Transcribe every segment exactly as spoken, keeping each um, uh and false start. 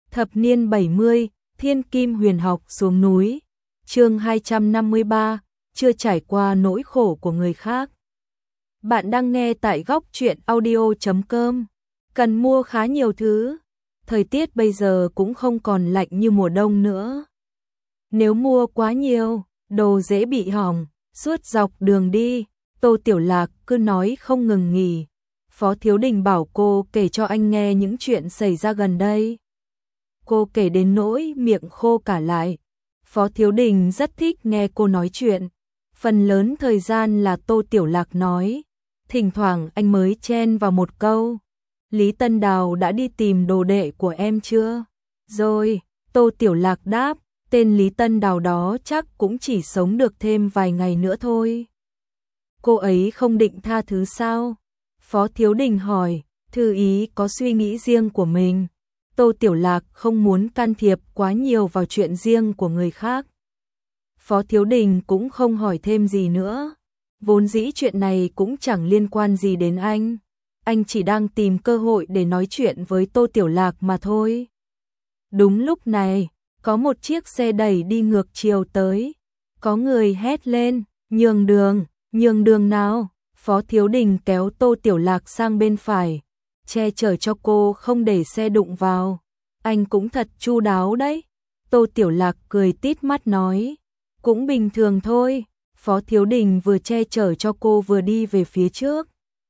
Thập niên bảy mươi, Thiên Kim Huyền Học xuống núi. Chương hai trăm năm mươi ba, chưa trải qua nỗi khổ của người khác. Bạn đang nghe tại góc truyện audio chấm com. Cần mua khá nhiều thứ. Thời tiết bây giờ cũng không còn lạnh như mùa đông nữa. Nếu mua quá nhiều, đồ dễ bị hỏng. Suốt dọc đường đi, Tô Tiểu Lạc cứ nói không ngừng nghỉ. Phó Thiếu Đình bảo cô kể cho anh nghe những chuyện xảy ra gần đây. Cô kể đến nỗi miệng khô cả lại. Phó Thiếu Đình rất thích nghe cô nói chuyện. Phần lớn thời gian là Tô Tiểu Lạc nói. Thỉnh thoảng anh mới chen vào một câu. Lý Tân Đào đã đi tìm đồ đệ của em chưa? Rồi, Tô Tiểu Lạc đáp. Tên Lý Tân Đào đó chắc cũng chỉ sống được thêm vài ngày nữa thôi. Cô ấy không định tha thứ sao? Phó Thiếu Đình hỏi. Thư ý có suy nghĩ riêng của mình. Tô Tiểu Lạc không muốn can thiệp quá nhiều vào chuyện riêng của người khác. Phó Thiếu Đình cũng không hỏi thêm gì nữa. Vốn dĩ chuyện này cũng chẳng liên quan gì đến anh. Anh chỉ đang tìm cơ hội để nói chuyện với Tô Tiểu Lạc mà thôi. Đúng lúc này, có một chiếc xe đẩy đi ngược chiều tới. Có người hét lên, nhường đường, nhường đường nào. Phó Thiếu Đình kéo Tô Tiểu Lạc sang bên phải, che chở cho cô không để xe đụng vào. Anh cũng thật chu đáo đấy. Tô Tiểu Lạc cười tít mắt nói. Cũng bình thường thôi. Phó Thiếu Đình vừa che chở cho cô vừa đi về phía trước.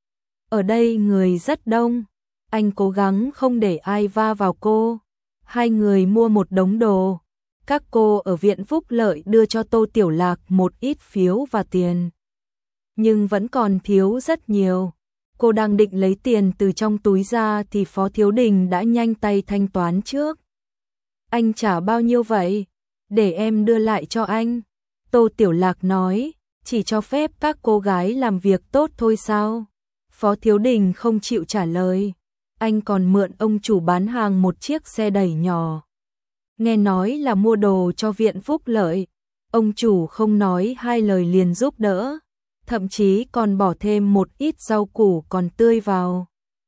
Ở đây người rất đông. Anh cố gắng không để ai va vào cô. Hai người mua một đống đồ. Các cô ở Viện Phúc Lợi đưa cho Tô Tiểu Lạc một ít phiếu và tiền. Nhưng vẫn còn thiếu rất nhiều. Cô đang định lấy tiền từ trong túi ra thì Phó Thiếu Đình đã nhanh tay thanh toán trước. Anh trả bao nhiêu vậy? Để em đưa lại cho anh. Tô Tiểu Lạc nói, chỉ cho phép các cô gái làm việc tốt thôi sao? Phó Thiếu Đình không chịu trả lời. Anh còn mượn ông chủ bán hàng một chiếc xe đẩy nhỏ. Nghe nói là mua đồ cho Viện Phúc Lợi. Ông chủ không nói hai lời liền giúp đỡ. Thậm chí còn bỏ thêm một ít rau củ còn tươi vào.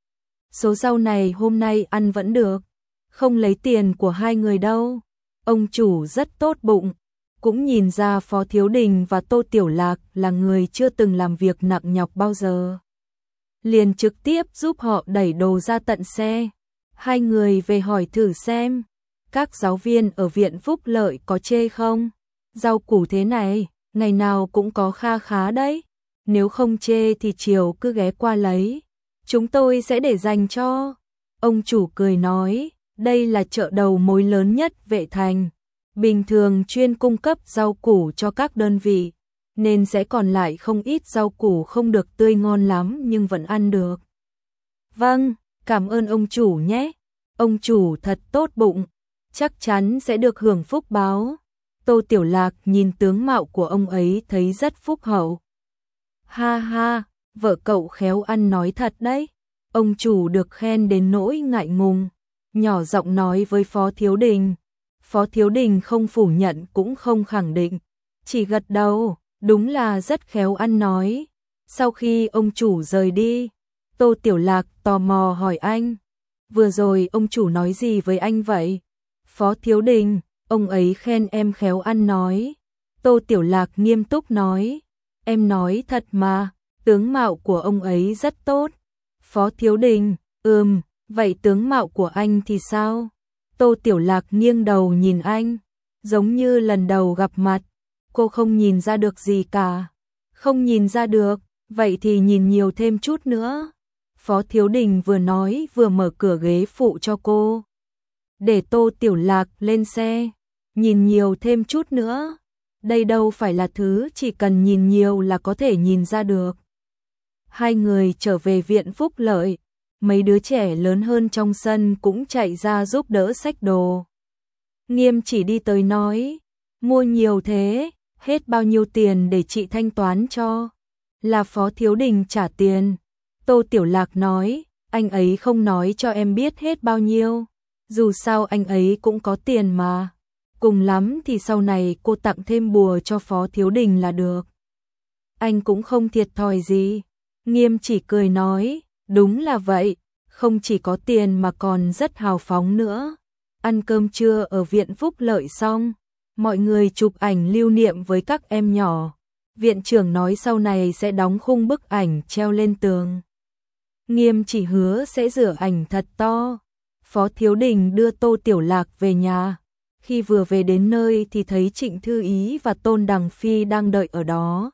Số rau này hôm nay ăn vẫn được. Không lấy tiền của hai người đâu. Ông chủ rất tốt bụng. Cũng nhìn ra Phó Thiếu Đình và Tô Tiểu Lạc là người chưa từng làm việc nặng nhọc bao giờ. Liền trực tiếp giúp họ đẩy đồ ra tận xe. Hai người về hỏi thử xem. Các giáo viên ở Viện Phúc Lợi có chê không? Rau củ thế này, ngày nào cũng có kha khá đấy. Nếu không chê thì chiều cứ ghé qua lấy. Chúng tôi sẽ để dành cho. Ông chủ cười nói, đây là chợ đầu mối lớn nhất Vệ Thành. Bình thường chuyên cung cấp rau củ cho các đơn vị. Nên sẽ còn lại không ít rau củ không được tươi ngon lắm nhưng vẫn ăn được. Vâng, cảm ơn ông chủ nhé. Ông chủ thật tốt bụng. Chắc chắn sẽ được hưởng phúc báo. Tô Tiểu Lạc nhìn tướng mạo của ông ấy thấy rất phúc hậu. Ha ha, vợ cậu khéo ăn nói thật đấy. Ông chủ được khen đến nỗi ngại ngùng. Nhỏ giọng nói với Phó Thiếu Đình. Phó Thiếu Đình không phủ nhận cũng không khẳng định. Chỉ gật đầu, đúng là rất khéo ăn nói. Sau khi ông chủ rời đi, Tô Tiểu Lạc tò mò hỏi anh. Vừa rồi ông chủ nói gì với anh vậy? Phó Thiếu Đình, ông ấy khen em khéo ăn nói. Tô Tiểu Lạc nghiêm túc nói. Em nói thật mà, tướng mạo của ông ấy rất tốt. Phó Thiếu Đình, ừm, vậy tướng mạo của anh thì sao? Tô Tiểu Lạc nghiêng đầu nhìn anh, giống như lần đầu gặp mặt. Cô không nhìn ra được gì cả. Không nhìn ra được, vậy thì nhìn nhiều thêm chút nữa. Phó Thiếu Đình vừa nói vừa mở cửa ghế phụ cho cô. Để Tô Tiểu Lạc lên xe, nhìn nhiều thêm chút nữa. Đây đâu phải là thứ chỉ cần nhìn nhiều là có thể nhìn ra được. Hai người trở về Viện Phúc Lợi. Mấy đứa trẻ lớn hơn trong sân cũng chạy ra giúp đỡ xách đồ. Nghiêm chỉ đi tới nói. Mua nhiều thế, hết bao nhiêu tiền để chị thanh toán cho? Là Phó Thiếu Đình trả tiền. Tô Tiểu Lạc nói. Anh ấy không nói cho em biết hết bao nhiêu. Dù sao anh ấy cũng có tiền mà. Cùng lắm thì sau này cô tặng thêm bùa cho Phó Thiếu Đình là được. Anh cũng không thiệt thòi gì. Nghiêm chỉ cười nói, đúng là vậy, không chỉ có tiền mà còn rất hào phóng nữa. ăn cơm trưa ở viện Phúc Lợi xong, mọi người chụp ảnh lưu niệm với các em nhỏ. Viện trưởng nói sau này sẽ đóng khung bức ảnh treo lên tường. Nghiêm chỉ hứa sẽ rửa ảnh thật to. Phó Thiếu Đình đưa Tô Tiểu Lạc về nhà. Khi vừa về đến nơi thì thấy Trịnh Thư Ý và Tôn Đằng Phi đang đợi ở đó.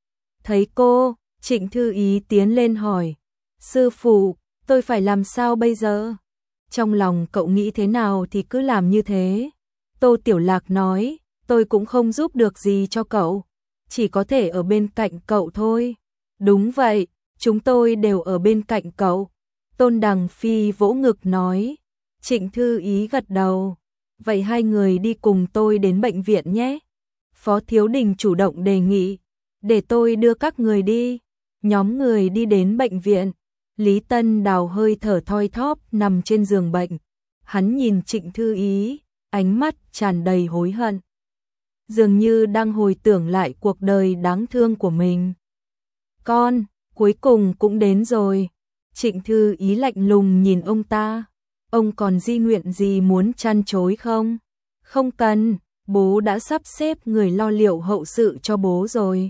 Thấy cô, Trịnh Thư Ý tiến lên hỏi, sư phụ, tôi phải làm sao bây giờ? Trong lòng cậu nghĩ thế nào thì cứ làm như thế. Tô Tiểu Lạc nói, tôi cũng không giúp được gì cho cậu, chỉ có thể ở bên cạnh cậu thôi. Đúng vậy, chúng tôi đều ở bên cạnh cậu. Tôn Đằng Phi vỗ ngực nói. Trịnh Thư Ý gật đầu. Vậy hai người đi cùng tôi đến bệnh viện nhé. Phó Thiếu Đình chủ động đề nghị. Để tôi đưa các người đi. Nhóm người đi đến bệnh viện. Lý Tân Đào hơi thở thoi thóp nằm trên giường bệnh. Hắn nhìn Trịnh Thư Ý, ánh mắt tràn đầy hối hận. Dường như đang hồi tưởng lại cuộc đời đáng thương của mình. Con, cuối cùng cũng đến rồi. Trịnh Thư Ý lạnh lùng nhìn ông ta. Ông còn di nguyện gì muốn chăn chối không? Không cần, bố đã sắp xếp người lo liệu hậu sự cho bố rồi.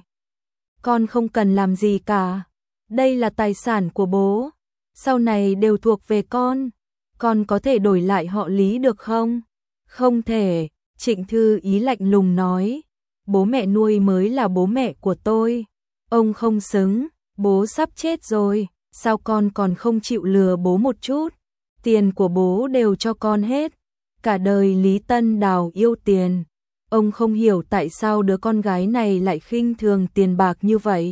Con không cần làm gì cả. Đây là tài sản của bố. Sau này đều thuộc về con. Con có thể đổi lại họ Lý được không? Không thể, Trịnh Thư Ý lạnh lùng nói. Bố mẹ nuôi mới là bố mẹ của tôi. Ông không xứng, bố sắp chết rồi. Sao con còn không chịu lừa bố một chút? Tiền của bố đều cho con hết. Cả đời Lý Tân Đào yêu tiền. Ông không hiểu tại sao đứa con gái này lại khinh thường tiền bạc như vậy.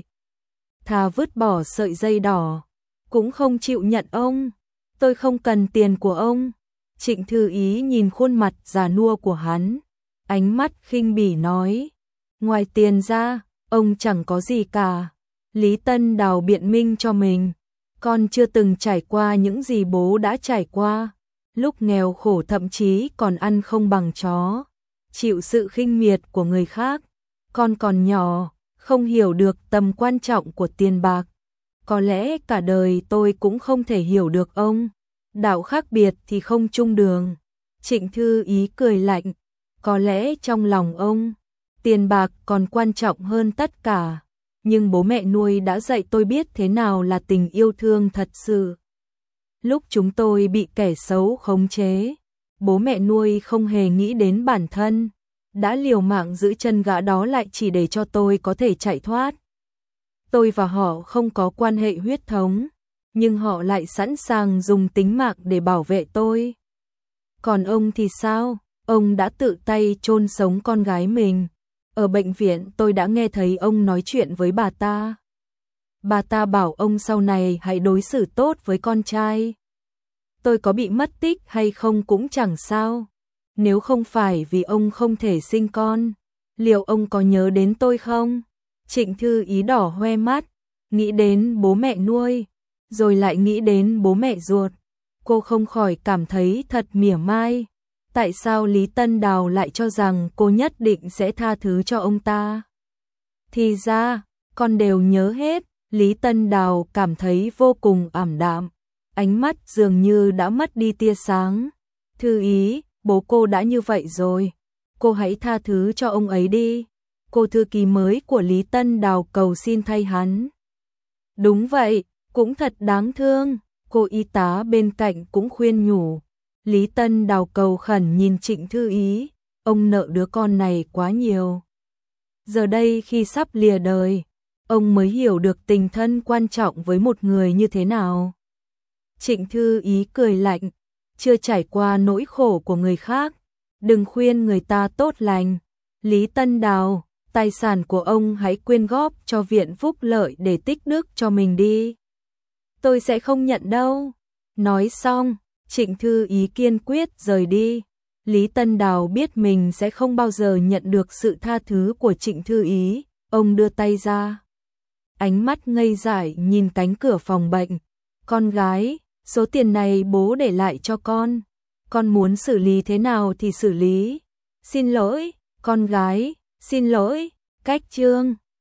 Thà vứt bỏ sợi dây đỏ, cũng không chịu nhận ông. Tôi không cần tiền của ông. Trịnh Thư Ý nhìn khuôn mặt già nua của hắn, ánh mắt khinh bỉ nói. Ngoài tiền ra, ông chẳng có gì cả. Lý Tân Đào biện minh cho mình. Con chưa từng trải qua những gì bố đã trải qua. Lúc nghèo khổ thậm chí còn ăn không bằng chó. Chịu sự khinh miệt của người khác. Con còn nhỏ, không hiểu được tầm quan trọng của tiền bạc. Có lẽ cả đời tôi cũng không thể hiểu được ông. Đạo khác biệt thì không chung đường. Trịnh Thư Ý cười lạnh. Có lẽ trong lòng ông, tiền bạc còn quan trọng hơn tất cả. Nhưng bố mẹ nuôi đã dạy tôi biết thế nào là tình yêu thương thật sự. Lúc chúng tôi bị kẻ xấu khống chế, bố mẹ nuôi không hề nghĩ đến bản thân, đã liều mạng giữ chân gã đó lại chỉ để cho tôi có thể chạy thoát. Tôi và họ không có quan hệ huyết thống, nhưng họ lại sẵn sàng dùng tính mạng để bảo vệ tôi. Còn ông thì sao? Ông đã tự tay chôn sống con gái mình. Ở bệnh viện tôi đã nghe thấy ông nói chuyện với bà ta. Bà ta bảo ông sau này hãy đối xử tốt với con trai. Tôi có bị mất tích hay không cũng chẳng sao. Nếu không phải vì ông không thể sinh con, liệu ông có nhớ đến tôi không? Trịnh Thư Ý đỏ hoe mắt, nghĩ đến bố mẹ nuôi, rồi lại nghĩ đến bố mẹ ruột. Cô không khỏi cảm thấy thật mỉa mai. Tại sao Lý Tân Đào lại cho rằng cô nhất định sẽ tha thứ cho ông ta? Thì ra, con đều nhớ hết. Lý Tân Đào cảm thấy vô cùng ảm đạm. Ánh mắt dường như đã mất đi tia sáng. Thư Ý, bố cô đã như vậy rồi. Cô hãy tha thứ cho ông ấy đi. Cô thư ký mới của Lý Tân Đào cầu xin thay hắn. Đúng vậy, cũng thật đáng thương. Cô y tá bên cạnh cũng khuyên nhủ. Lý Tân Đào cầu khẩn nhìn Trịnh Thư Ý, ông nợ đứa con này quá nhiều. Giờ đây khi sắp lìa đời, ông mới hiểu được tình thân quan trọng với một người như thế nào. Trịnh Thư Ý cười lạnh, chưa trải qua nỗi khổ của người khác, đừng khuyên người ta tốt lành. Lý Tân Đào, tài sản của ông hãy quyên góp cho viện Phúc Lợi để tích đức cho mình đi. Tôi sẽ không nhận đâu. Nói xong, Trịnh Thư Ý kiên quyết rời đi. Lý Tân Đào biết mình sẽ không bao giờ nhận được sự tha thứ của Trịnh Thư Ý. Ông đưa tay ra, ánh mắt ngây dại nhìn cánh cửa phòng bệnh. Con gái, số tiền này bố để lại cho con. Con muốn xử lý thế nào thì xử lý. Xin lỗi, con gái, xin lỗi. Cách chương